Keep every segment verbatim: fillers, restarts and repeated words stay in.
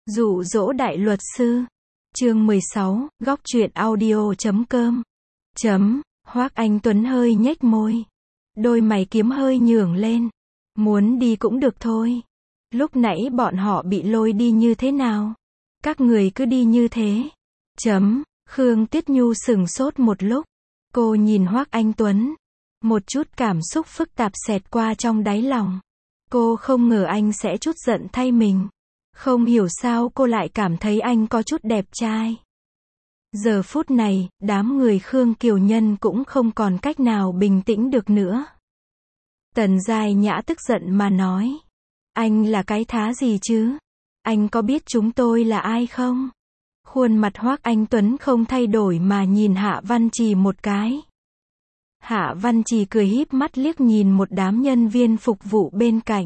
Dụ dỗ đại luật sư. Chương mười sáu, góc truyện audio chấm com. Chấm, Hoắc Anh Tuấn hơi nhếch môi. Đôi mày kiếm hơi nhướng lên. Muốn đi cũng được thôi. Lúc nãy bọn họ bị lôi đi như thế nào? Các người cứ đi như thế. Chấm, Khương Tuyết Nhu sừng sốt một lúc. Cô nhìn Hoắc Anh Tuấn. Một chút cảm xúc phức tạp xẹt qua trong đáy lòng. Cô không ngờ anh sẽ chút giận thay mình. Không hiểu sao cô lại cảm thấy anh có chút đẹp trai. Giờ phút này, đám người Khương Kiều Nhân cũng không còn cách nào bình tĩnh được nữa. Tần Giai Nhã tức giận mà nói. Anh là cái thá gì chứ? Anh có biết chúng tôi là ai không? Khuôn mặt Hoắc Anh Tuấn không thay đổi mà nhìn Hạ Văn Trì một cái. Hạ Văn Trì cười híp mắt liếc nhìn một đám nhân viên phục vụ bên cạnh.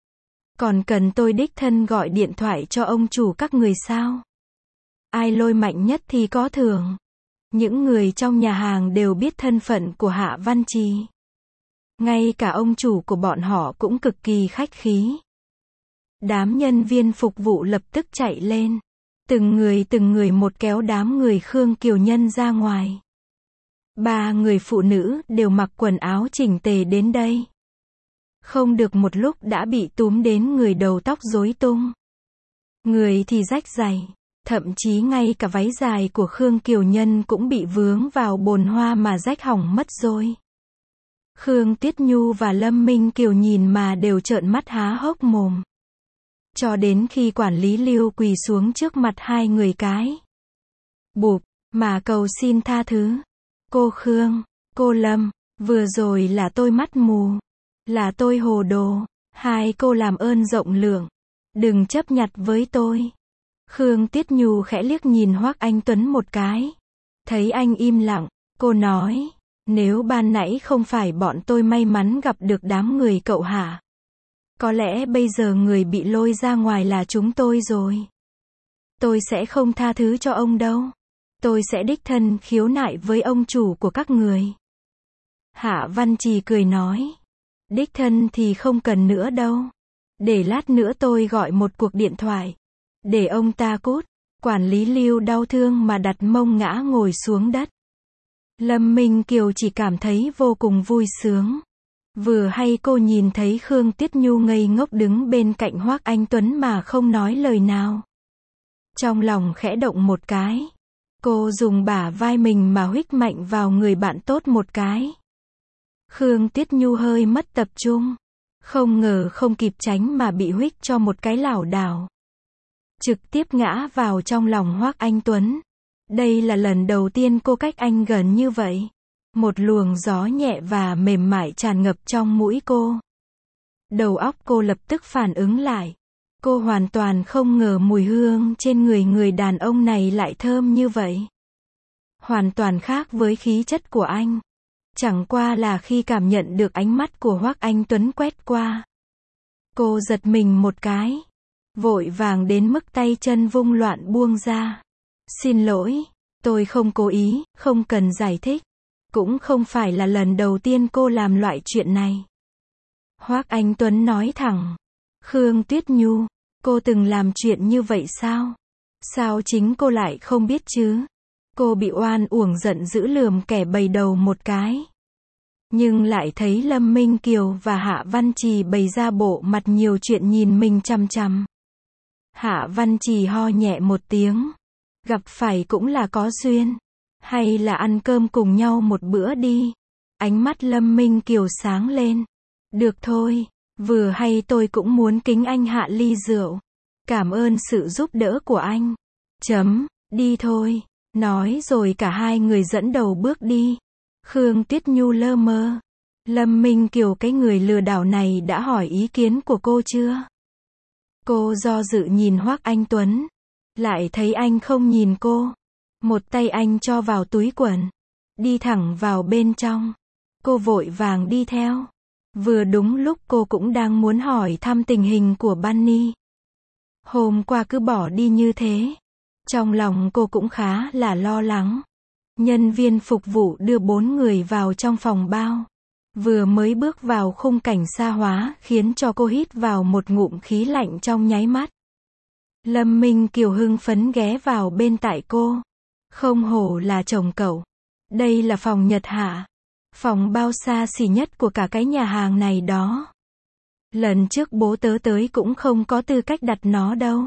Còn cần tôi đích thân gọi điện thoại cho ông chủ các người sao? Ai lôi mạnh nhất thì có thưởng. Những người trong nhà hàng đều biết thân phận của Hạ Văn Trì. Ngay cả ông chủ của bọn họ cũng cực kỳ khách khí. Đám nhân viên phục vụ lập tức chạy lên. Từng người từng người một kéo đám người Khương Kiều Nhân ra ngoài. Ba người phụ nữ đều mặc quần áo chỉnh tề đến đây. Không được một lúc đã bị túm đến người đầu tóc rối tung. Người thì rách giày. Thậm chí ngay cả váy dài của Khương Kiều Nhân cũng bị vướng vào bồn hoa mà rách hỏng mất rồi. Khương Tuyết Nhu và Lâm Minh Kiều nhìn mà đều trợn mắt há hốc mồm. Cho đến khi quản lý Lưu quỳ xuống trước mặt hai người cái. Bụp, mà cầu xin tha thứ. Cô Khương, cô Lâm, vừa rồi là tôi mắt mù. Là tôi hồ đồ. Hai cô làm ơn rộng lượng. Đừng chấp nhặt với tôi. Khương Tuyết Nhu khẽ liếc nhìn Hoắc Anh Tuấn một cái. Thấy anh im lặng, cô nói. Nếu ban nãy không phải bọn tôi may mắn gặp được đám người cậu hả? Có lẽ bây giờ người bị lôi ra ngoài là chúng tôi rồi. Tôi sẽ không tha thứ cho ông đâu. Tôi sẽ đích thân khiếu nại với ông chủ của các người. Hạ Văn Trì cười nói. Đích thân thì không cần nữa đâu. Để lát nữa tôi gọi một cuộc điện thoại. Để ông ta cút. Quản lý Lưu đau thương mà đặt mông ngã ngồi xuống đất. Lâm Minh Kiều chỉ cảm thấy vô cùng vui sướng. Vừa hay cô nhìn thấy Khương Tuyết Nhu ngây ngốc đứng bên cạnh Hoắc Anh Tuấn mà không nói lời nào. Trong lòng khẽ động một cái. Cô dùng bả vai mình mà huých mạnh vào người bạn tốt một cái. Khương Tuyết Nhu hơi mất tập trung. Không ngờ không kịp tránh mà bị huých cho một cái lảo đảo. Trực tiếp ngã vào trong lòng Hoắc Anh Tuấn. Đây là lần đầu tiên cô cách anh gần như vậy. Một luồng gió nhẹ và mềm mại tràn ngập trong mũi cô. Đầu óc cô lập tức phản ứng lại. Cô hoàn toàn không ngờ mùi hương trên người người đàn ông này lại thơm như vậy. Hoàn toàn khác với khí chất của anh. Chẳng qua là khi cảm nhận được ánh mắt của Hoắc Anh Tuấn quét qua. Cô giật mình một cái. Vội vàng đến mức tay chân vung loạn buông ra. Xin lỗi, tôi không cố ý, không cần giải thích. Cũng không phải là lần đầu tiên cô làm loại chuyện này. Hoắc Anh Tuấn nói thẳng. Khương Tuyết Nhu, cô từng làm chuyện như vậy sao? Sao chính cô lại không biết chứ? Cô bị oan uổng giận dữ lườm kẻ bày đầu một cái. Nhưng lại thấy Lâm Minh Kiều và Hạ Văn Trì bày ra bộ mặt nhiều chuyện nhìn mình chằm chằm. Hạ Văn Trì ho nhẹ một tiếng. Gặp phải cũng là có duyên. Hay là ăn cơm cùng nhau một bữa đi. Ánh mắt Lâm Minh Kiều sáng lên. Được thôi, vừa hay tôi cũng muốn kính anh Hạ ly rượu. Cảm ơn sự giúp đỡ của anh. Chấm, đi thôi. Nói rồi cả hai người dẫn đầu bước đi. Khương Tuyết Nhu lơ mơ. Lâm Minh Kiều cái người lừa đảo này đã hỏi ý kiến của cô chưa? Cô do dự nhìn Hoắc Anh Tuấn. Lại thấy anh không nhìn cô. Một tay anh cho vào túi quần. Đi thẳng vào bên trong. Cô vội vàng đi theo. Vừa đúng lúc cô cũng đang muốn hỏi thăm tình hình của Bunny. Hôm qua cứ bỏ đi như thế. Trong lòng cô cũng khá là lo lắng. Nhân viên phục vụ đưa bốn người vào trong phòng bao. Vừa mới bước vào khung cảnh xa hóa khiến cho cô hít vào một ngụm khí lạnh trong nháy mắt. Lâm Minh Kiều hưng phấn ghé vào bên tại cô. Không hổ là chồng cậu. Đây là phòng Nhật Hạ. Phòng bao xa xỉ nhất của cả cái nhà hàng này đó. Lần trước bố tớ tới cũng không có tư cách đặt nó đâu.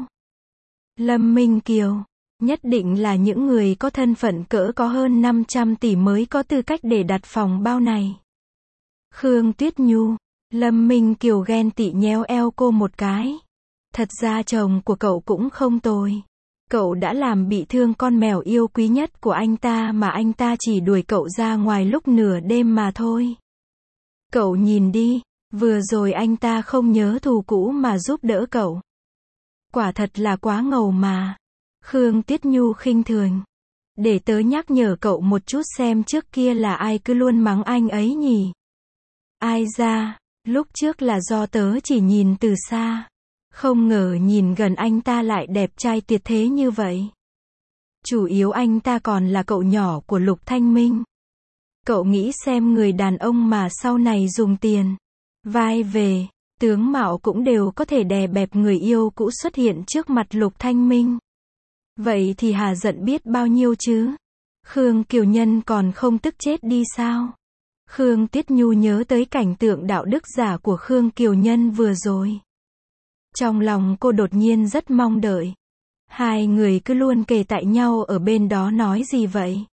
Lâm Minh Kiều, nhất định là những người có thân phận cỡ có hơn năm trăm tỷ mới có tư cách để đặt phòng bao này. Khương Tuyết Nhu, Lâm Minh Kiều ghen tị nhéo eo cô một cái. Thật ra chồng của cậu cũng không tồi. Cậu đã làm bị thương con mèo yêu quý nhất của anh ta mà anh ta chỉ đuổi cậu ra ngoài lúc nửa đêm mà thôi. Cậu nhìn đi, vừa rồi anh ta không nhớ thù cũ mà giúp đỡ cậu. Quả thật là quá ngầu mà. Khương Tuyết Nhu khinh thường. Để tớ nhắc nhở cậu một chút xem trước kia là ai cứ luôn mắng anh ấy nhỉ. Ai ra, lúc trước là do tớ chỉ nhìn từ xa. Không ngờ nhìn gần anh ta lại đẹp trai tuyệt thế như vậy. Chủ yếu anh ta còn là cậu nhỏ của Lục Thanh Minh. Cậu nghĩ xem người đàn ông mà sau này dùng tiền, vai về, tướng mạo cũng đều có thể đè bẹp người yêu cũ xuất hiện trước mặt Lục Thanh Minh. Vậy thì hà giận biết bao nhiêu chứ? Khương Kiều Nhân còn không tức chết đi sao? Khương Tuyết Nhu nhớ tới cảnh tượng đạo đức giả của Khương Kiều Nhân vừa rồi. Trong lòng cô đột nhiên rất mong đợi. Hai người cứ luôn kề tại nhau ở bên đó nói gì vậy?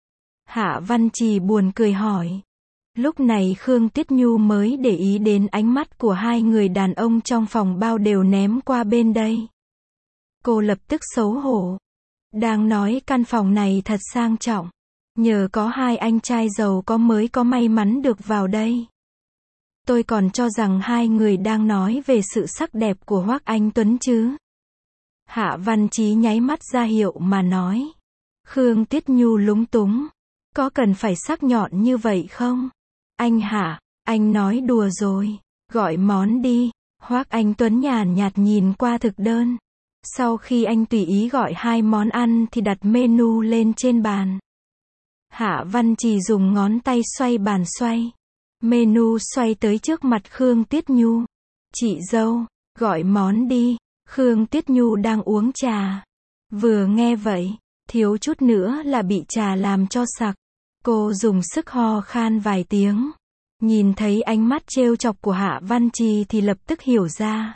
Hạ Văn Trì buồn cười hỏi. Lúc này Khương Tuyết Nhu mới để ý đến ánh mắt của hai người đàn ông trong phòng bao đều ném qua bên đây. Cô lập tức xấu hổ. Đang nói căn phòng này thật sang trọng. Nhờ có hai anh trai giàu có mới có may mắn được vào đây. Tôi còn cho rằng hai người đang nói về sự sắc đẹp của Hoắc Anh Tuấn chứ. Hạ Văn Chí nháy mắt ra hiệu mà nói. Khương Tuyết Nhu lúng túng. Có cần phải sắc nhọn như vậy không? Anh Hạ, anh nói đùa rồi. Gọi món đi. Hoắc Anh Tuấn nhàn nhạt nhìn qua thực đơn. Sau khi anh tùy ý gọi hai món ăn thì đặt menu lên trên bàn. Hạ Văn Trì dùng ngón tay xoay bàn xoay. Menu xoay tới trước mặt Khương Tuyết Nhu. Chị dâu, gọi món đi. Khương Tuyết Nhu đang uống trà. Vừa nghe vậy, thiếu chút nữa là bị trà làm cho sặc. Cô dùng sức ho khan vài tiếng. Nhìn thấy ánh mắt trêu chọc của Hạ Văn Trì thì lập tức hiểu ra.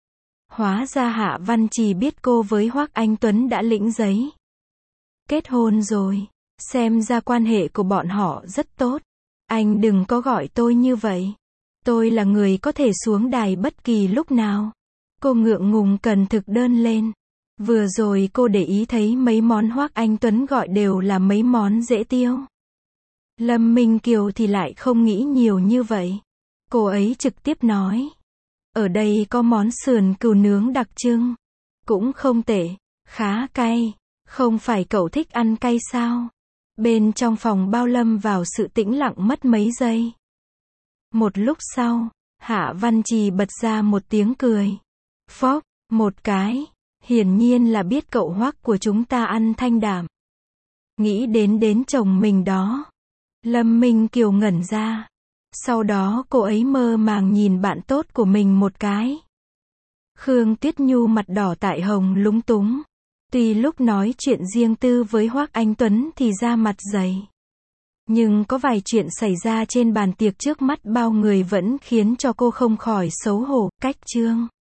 Hóa ra Hạ Văn Trì biết cô với Hoắc Anh Tuấn đã lĩnh giấy kết hôn rồi. Xem ra quan hệ của bọn họ rất tốt. Anh đừng có gọi tôi như vậy. Tôi là người có thể xuống đài bất kỳ lúc nào. Cô ngượng ngùng cần thực đơn lên. Vừa rồi cô để ý thấy mấy món Hoắc Anh Tuấn gọi đều là mấy món dễ tiêu. Lâm Minh Kiều thì lại không nghĩ nhiều như vậy. Cô ấy trực tiếp nói. Ở đây có món sườn cừu nướng đặc trưng. Cũng không tệ. Khá cay. Không phải cậu thích ăn cay sao? Bên trong phòng bao lâm vào sự tĩnh lặng mất mấy giây. Một lúc sau, Hạ Văn Trì bật ra một tiếng cười. Phốc, một cái. Hiển nhiên là biết cậu Hoắc của chúng ta ăn thanh đạm. Nghĩ đến đến chồng mình đó. Lâm Minh Kiều ngẩn ra. Sau đó cô ấy mơ màng nhìn bạn tốt của mình một cái. Khương Tuyết Nhu mặt đỏ tại hồng lúng túng. Tuy lúc nói chuyện riêng tư với Hoắc Anh Tuấn thì da mặt dày. Nhưng có vài chuyện xảy ra trên bàn tiệc trước mắt bao người vẫn khiến cho cô không khỏi xấu hổ. Cách chương